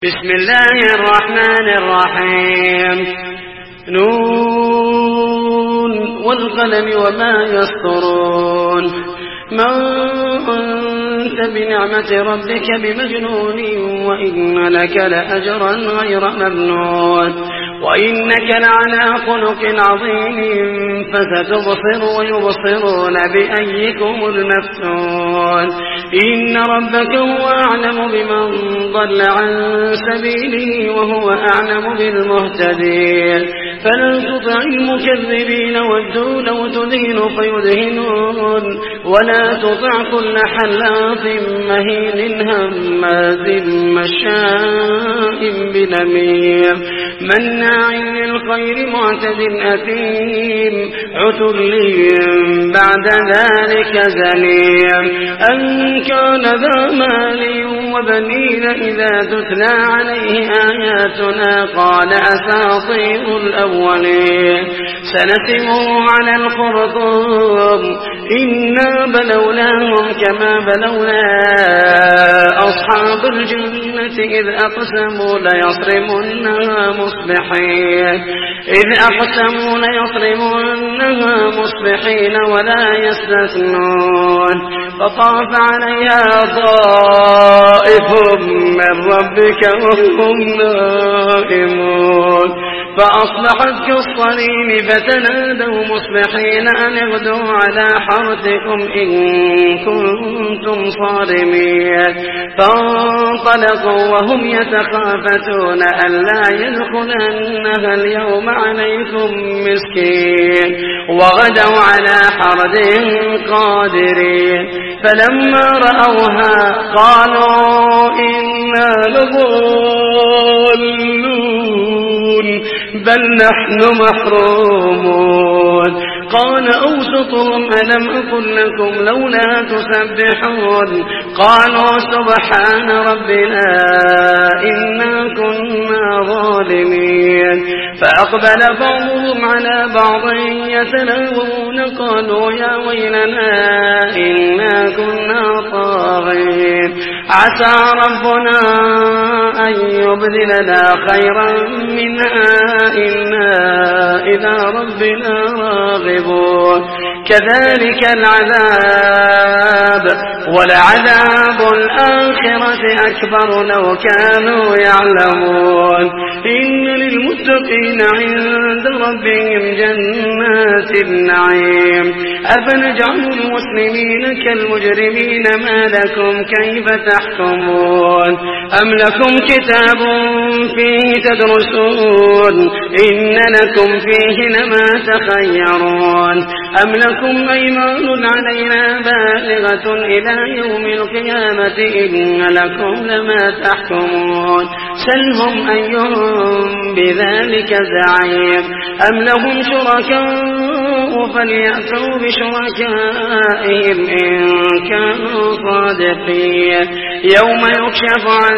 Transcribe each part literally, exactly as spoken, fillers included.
بسم الله الرحمن الرحيم. نون والقلم وما يسطرون. ما أنت بنعمة ربك بمجنون وإن لك لأجرا غير ممنون وإنك لعلى خلق عظيم فستبصر ويبصرون بأيكم المفتون. إن ربك هو أعلم بمن ضل عن سبيله وهو أعلم بالمهتدين. فلا تطع المكذبين ودوا لو تدين فيدهنون ولا تطع كل حلاف مهين هماز مشاء بنميم مناع للخير معتد أثيم عتل بعد ذلك زنيم أن كان ذا مال وبنين إذا تتلى عليه آياتنا قال أساطير الأولين سنسمه على الخرطوم إنا بلوناهم كما بلونا أصحاب الجنة إذ أقسموا ليصرمنها مصبحين إذ أقسموا ليصرمنها مصبحين ولا يستثنون فطاف عليها طائف من ربك وهم نائمون فأصبحت كالصريم فتنادوا مصبحين أن اغدوا على حرثكم إن كنتم صارمين فانطلقوا وهم يتخافتون ألا يدخلنها اليوم عليكم مسكين وغدوا على حرد قادرين فلما رأوها قالوا إنا لضالون بل نحن محرومون. قال أوسطهم ألم أقل لكم لولا تسبحون قالوا سبحان ربنا إنا كنا ظالمين. فأقبل بعضهم على بعض يتلاومون قالوا يا ويلنا إنا كنا طاغين عسى ربنا أن يبدلنا خيرا منها إنا إلى ربنا راغبون. كذلك العذاب ولعذاب الآخرة أكبر لو كانوا يعلمون. إن للمتقين عند ربهم جنات النعيم أفنجعل المسلمين كالمجرمين ما لكم كيف تحكمون أم لكم كتاب فيه تدرسون إن لكم فيه لما تخيرون أم لكم أيمان علينا بالغة إلى يوم القيامة إن لكم لما تحكمون سلهم أيهم بذلك زعيم أم لهم شركاء فليأتوا بشركائهم إن كانوا صادقين. يوم يكشف عن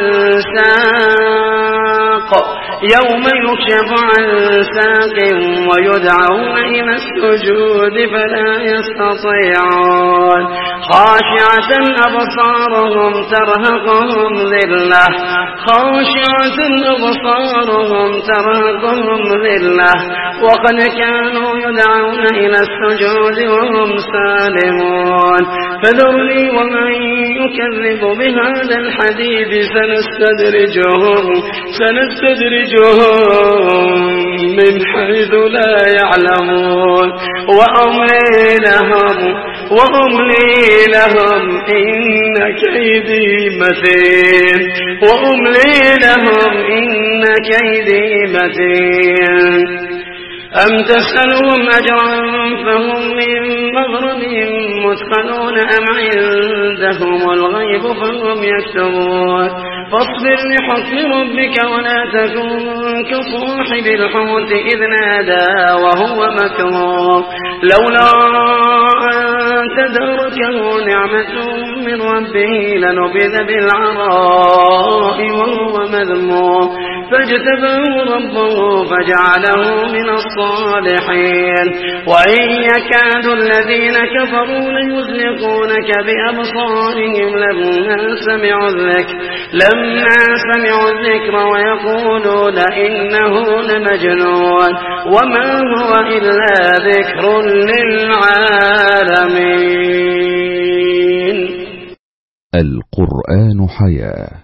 ساق يوم يكشف عن ساق ويدعون إلى السجود فلا يستطيعون خاشعة أبصارهم ترهقهم ذلة خاشعة أبصارهم ترهقهم ذلة وقد كانوا يدعون إلى السجود وهم سالمون. فذرني ومن يكذب بهذا الحديث سنستدرجهم سنستدرجهم من حيث لا يعلمون وأملي لهم وأملي لهم إن كيدي متين وأملي لهم إن كيدي متين. أم تسألهم أجرا فهم من مغرم مثقلون أم عندهم الغيب فهم يكتبون. فاصبر لحكم ربك ولا تكن كصاحب الحوت إذ نادى وهو مكروه لولا أن تدركه نعمة من ربه لنبذ بالعراء وهو مذموم فاجتباه ربه فجعله من الصالحين. وإن يكاد الذين كفروا ليزلقونك بأبصارهم لما سمعوا الذكر لما سمعوا الذكر ويقولون إنه لمجنون وما هو إلا ذكر للعالمين. القرآن حياة.